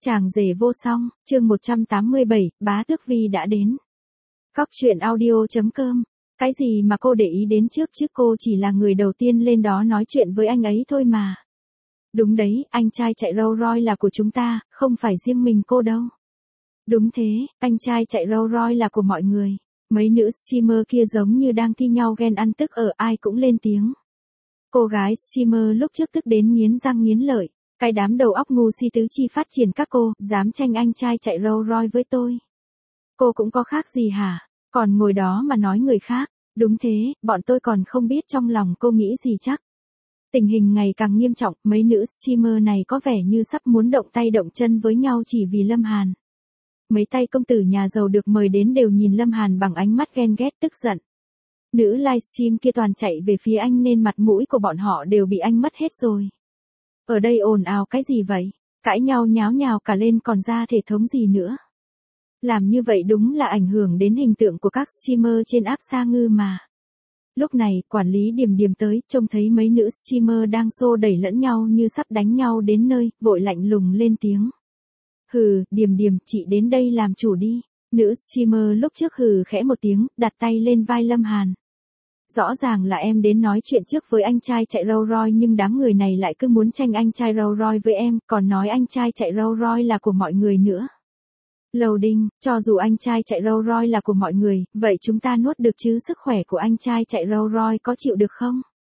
Chàng rể vô song, chương 187, bá tước Vi đã đến. Cóc truyện audio.com. Cái gì mà cô để ý đến trước chứ, cô chỉ là người đầu tiên lên đó nói chuyện với anh ấy thôi mà. Đúng đấy, anh trai chạy Rolls Royce là của chúng ta, không phải riêng mình cô đâu. Đúng thế, anh trai chạy Rolls Royce là của mọi người. Mấy nữ streamer kia giống như đang thi nhau ghen ăn tức ở, ai cũng lên tiếng. Cô gái streamer lúc trước tức đến nghiến răng nghiến lợi. Cái đám đầu óc ngu si tứ chi phát triển các cô, dám tranh anh trai chạy Rolls Royce với tôi. Cô cũng có khác gì hả? Còn ngồi đó mà nói người khác. Đúng thế, bọn tôi còn không biết trong lòng cô nghĩ gì chắc. Tình hình ngày càng nghiêm trọng, mấy nữ streamer này có vẻ như sắp muốn động tay động chân với nhau chỉ vì Lâm Hàn. Mấy tay công tử nhà giàu được mời đến đều nhìn Lâm Hàn bằng ánh mắt ghen ghét tức giận. Nữ livestream kia toàn chạy về phía anh nên mặt mũi của bọn họ đều bị anh mất hết rồi. Ở đây ồn ào cái gì vậy? Cãi nhau nháo nhào cả lên còn ra thể thống gì nữa? Làm như vậy đúng là ảnh hưởng đến hình tượng của các streamer trên app Sa Ngư mà. Lúc này, quản lý Điềm Điềm tới, trông thấy mấy nữ streamer đang xô đẩy lẫn nhau như sắp đánh nhau đến nơi, vội lạnh lùng lên tiếng. Hừ, Điềm Điềm, chị đến đây làm chủ đi. Nữ streamer lúc trước hừ khẽ một tiếng, đặt tay lên vai Lâm Hàn. Rõ ràng là em đến nói chuyện trước với anh trai chạy Rolls Royce nhưng đám người này lại cứ muốn tranh anh trai Rolls Royce với em, còn nói anh trai chạy Rolls Royce là của mọi người nữa. Loading, cho dù anh trai chạy Rolls Royce là của mọi người, vậy chúng ta nuốt được chứ, sức khỏe của anh trai chạy Rolls Royce có chịu được không?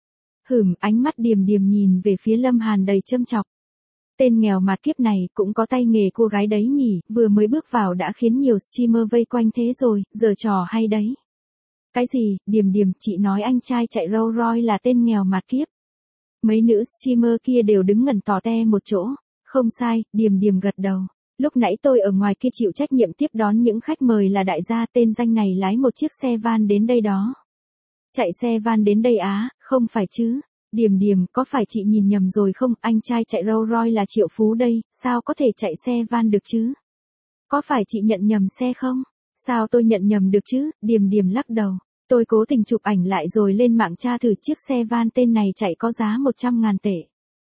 Ánh mắt Điềm Điềm nhìn về phía Lâm Hàn đầy châm chọc. Tên nghèo mạt kiếp này cũng có tay nghề cô gái đấy nhỉ, vừa mới bước vào đã khiến nhiều streamer vây quanh thế rồi, giở trò hay đấy. Cái gì, Điềm Điềm, chị nói anh trai chạy Rolls Royce là tên nghèo mạt kiếp. Mấy nữ streamer kia đều đứng ngẩn tò te một chỗ. Không sai, Điềm Điềm gật đầu. Lúc nãy tôi ở ngoài kia chịu trách nhiệm tiếp đón những khách mời là đại gia, tên danh này lái một chiếc xe van đến đây đó. Chạy xe van đến đây á, không phải chứ. Điềm Điềm, có phải chị nhìn nhầm rồi không, anh trai chạy Rolls Royce là Triệu Phú đây, sao có thể chạy xe van được chứ? Có phải chị nhận nhầm xe không? Sao tôi nhận nhầm được chứ? Điềm Điềm lắc đầu. Tôi cố tình chụp ảnh lại rồi lên mạng tra thử chiếc xe van tên này chạy có giá 100.000 tệ.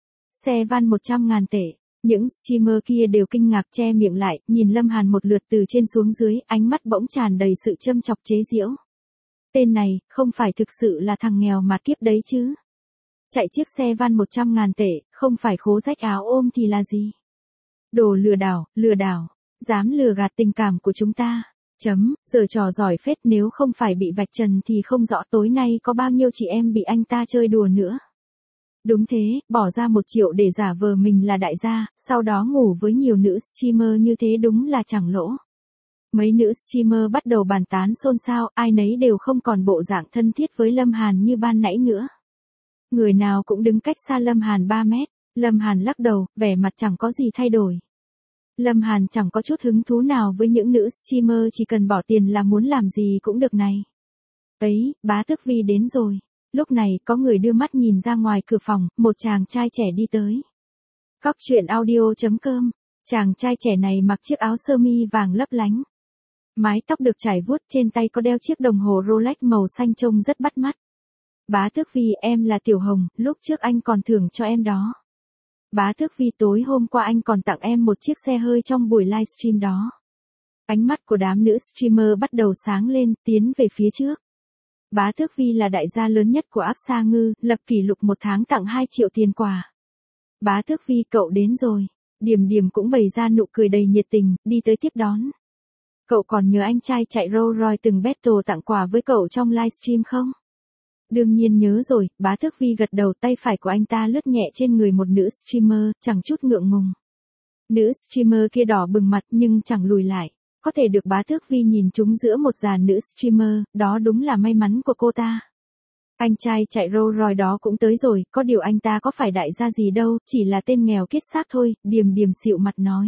Xe van 100.000 tệ. Những streamer kia đều kinh ngạc che miệng lại, nhìn Lâm Hàn một lượt từ trên xuống dưới, ánh mắt bỗng tràn đầy sự châm chọc chế giễu. Tên này, không phải thực sự là thằng nghèo mạt kiếp đấy chứ? Chạy chiếc xe van 100.000 tệ, không phải khố rách áo ôm thì là gì? Đồ lừa đảo, dám lừa gạt tình cảm của chúng ta. Giờ trò giỏi phết, nếu không phải bị vạch trần thì không rõ tối nay có bao nhiêu chị em bị anh ta chơi đùa nữa. Đúng thế, bỏ ra 1 triệu để giả vờ mình là đại gia, sau đó ngủ với nhiều nữ streamer như thế đúng là chẳng lỗ. Mấy nữ streamer bắt đầu bàn tán xôn xao, ai nấy đều không còn bộ dạng thân thiết với Lâm Hàn như ban nãy nữa. Người nào cũng đứng cách xa Lâm Hàn 3 mét, Lâm Hàn lắc đầu, vẻ mặt chẳng có gì thay đổi. Lâm Hàn chẳng có chút hứng thú nào với những nữ streamer chỉ cần bỏ tiền là muốn làm gì cũng được này. Ấy, bá tước Vi đến rồi. Lúc này có người đưa mắt nhìn ra ngoài cửa phòng, một chàng trai trẻ đi tới. Cóc truyện audio.com. Chàng trai trẻ này mặc chiếc áo sơ mi vàng lấp lánh. Mái tóc được chải vuốt, trên tay có đeo chiếc đồng hồ Rolex màu xanh trông rất bắt mắt. Bá tước Vi, em là Tiểu Hồng, lúc trước anh còn thưởng cho em đó. Bá tước Vi, tối hôm qua anh còn tặng em một chiếc xe hơi trong buổi livestream đó. Ánh mắt của đám nữ streamer bắt đầu sáng lên, tiến về phía trước. Bá tước Vi là đại gia lớn nhất của app Sa Ngư, lập kỷ lục một tháng tặng 2 triệu tiền quà. Bá tước Vi, cậu đến rồi. Điềm Điềm cũng bày ra nụ cười đầy nhiệt tình, đi tới tiếp đón. Cậu còn nhớ anh trai chạy Rolls Royce từng battle tặng quà với cậu trong livestream không? Đương nhiên nhớ rồi, bá tước Vi gật đầu, tay phải của anh ta lướt nhẹ trên người một nữ streamer, chẳng chút ngượng ngùng. Nữ streamer kia đỏ bừng mặt nhưng chẳng lùi lại. Có thể được bá tước Vi nhìn trúng giữa một dàn nữ streamer, đó đúng là may mắn của cô ta. Anh trai chạy Rolls Royce đó cũng tới rồi, có điều anh ta có phải đại gia gì đâu, chỉ là tên nghèo kiết xác thôi, Điềm Điềm xịu mặt nói.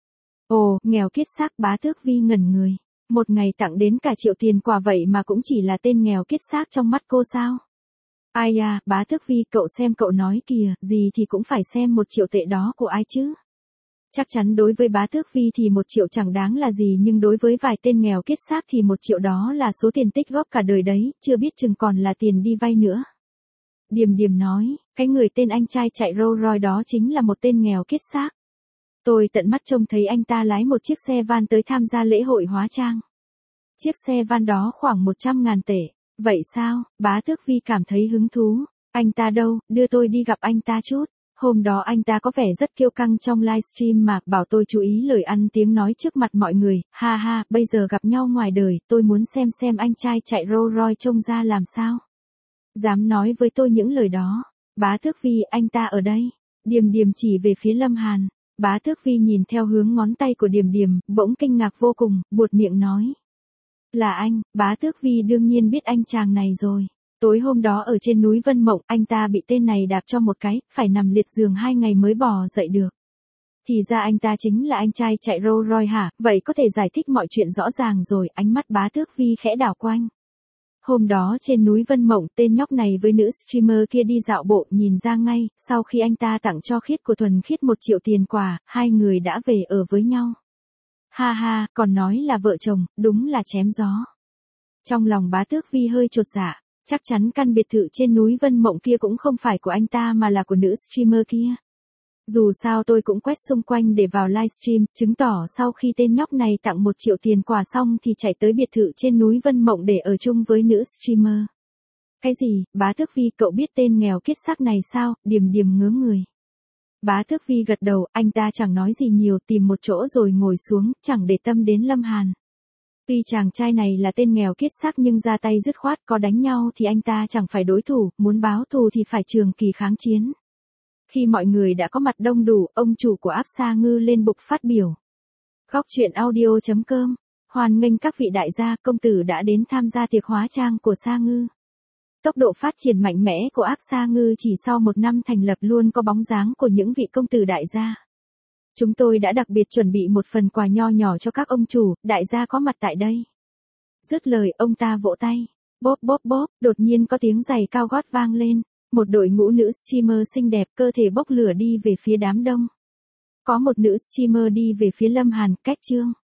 Ồ, nghèo kiết xác, bá tước Vi ngẩn người. Một ngày tặng đến cả triệu tiền quà vậy mà cũng chỉ là tên nghèo kiết xác trong mắt cô sao? Ai à, bá tước Vi, cậu xem cậu nói kìa, gì thì cũng phải xem 1 triệu tệ đó của ai chứ? Chắc chắn đối với bá tước Vi thì 1 triệu chẳng đáng là gì, nhưng đối với vài tên nghèo kiết xác thì 1 triệu đó là số tiền tích góp cả đời đấy, chưa biết chừng còn là tiền đi vay nữa. Điềm Điềm nói, cái người tên anh trai chạy Rolls Royce đó chính là một tên nghèo kiết xác. Tôi tận mắt trông thấy anh ta lái một chiếc xe van tới tham gia lễ hội hóa trang. Chiếc xe van đó khoảng 100.000 tệ. Vậy sao? Bá Tước Vi cảm thấy hứng thú. Anh ta đâu, đưa tôi đi gặp anh ta chút. Hôm đó anh ta có vẻ rất kiêu căng trong livestream mà bảo tôi chú ý lời ăn tiếng nói trước mặt mọi người. Ha ha, bây giờ gặp nhau ngoài đời, tôi muốn xem anh trai chạy Rolls Royce trông ra làm sao. Dám nói với tôi những lời đó. Bá Tước Vi, anh ta ở đây. Điềm Điềm chỉ về phía Lâm Hàn. Bá Tước Vi nhìn theo hướng ngón tay của Điềm Điềm, bỗng kinh ngạc vô cùng, buột miệng nói. Là anh. Bá Tước Vi đương nhiên biết anh chàng này rồi. Tối hôm đó ở trên núi Vân Mộng, anh ta bị tên này đạp cho một cái, phải nằm liệt giường 2 ngày mới bò dậy được. Thì ra anh ta chính là anh trai chạy Rolls Royce hả? Vậy có thể giải thích mọi chuyện rõ ràng rồi. Ánh mắt Bá Tước Vi khẽ đảo quanh. Hôm đó trên núi Vân Mộng, tên nhóc này với nữ streamer kia đi dạo bộ, nhìn ra ngay, sau khi anh ta tặng cho Khiết của Thuần Khiết 1 triệu tiền quà, hai người đã về ở với nhau. Ha ha, còn nói là vợ chồng, đúng là chém gió. Trong lòng Bá Tước Vi hơi chột dạ, chắc chắn căn biệt thự trên núi Vân Mộng kia cũng không phải của anh ta mà là của nữ streamer kia. Dù sao tôi cũng quét xung quanh để vào livestream, chứng tỏ sau khi tên nhóc này tặng 1 triệu tiền quà xong thì chạy tới biệt thự trên núi Vân Mộng để ở chung với nữ streamer. Cái gì, Bá Tước Vi, cậu biết tên nghèo kiết xác này sao? Điềm Điềm ngớ người. Bá Tước Vi gật đầu, anh ta chẳng nói gì nhiều, tìm một chỗ rồi ngồi xuống, chẳng để tâm đến Lâm Hàn. Tuy chàng trai này là tên nghèo kiết xác nhưng ra tay dứt khoát, có đánh nhau thì anh ta chẳng phải đối thủ, muốn báo thù thì phải trường kỳ kháng chiến. Khi mọi người đã có mặt đông đủ, ông chủ của Áp Sa Ngư lên bục phát biểu. Góc truyện audio.com, hoan nghênh các vị đại gia, công tử đã đến tham gia tiệc hóa trang của Sa Ngư. Tốc độ phát triển mạnh mẽ của Áp Sa Ngư chỉ sau 1 năm thành lập luôn có bóng dáng của những vị công tử đại gia. Chúng tôi đã đặc biệt chuẩn bị một phần quà nho nhỏ cho các ông chủ, đại gia có mặt tại đây. Dứt lời, ông ta vỗ tay. Bóp bóp bóp, đột nhiên có tiếng giày cao gót vang lên. Một đội ngũ nữ streamer xinh đẹp cơ thể bốc lửa đi về phía đám đông. Có một nữ streamer đi về phía Lâm Hàn, cách Trương.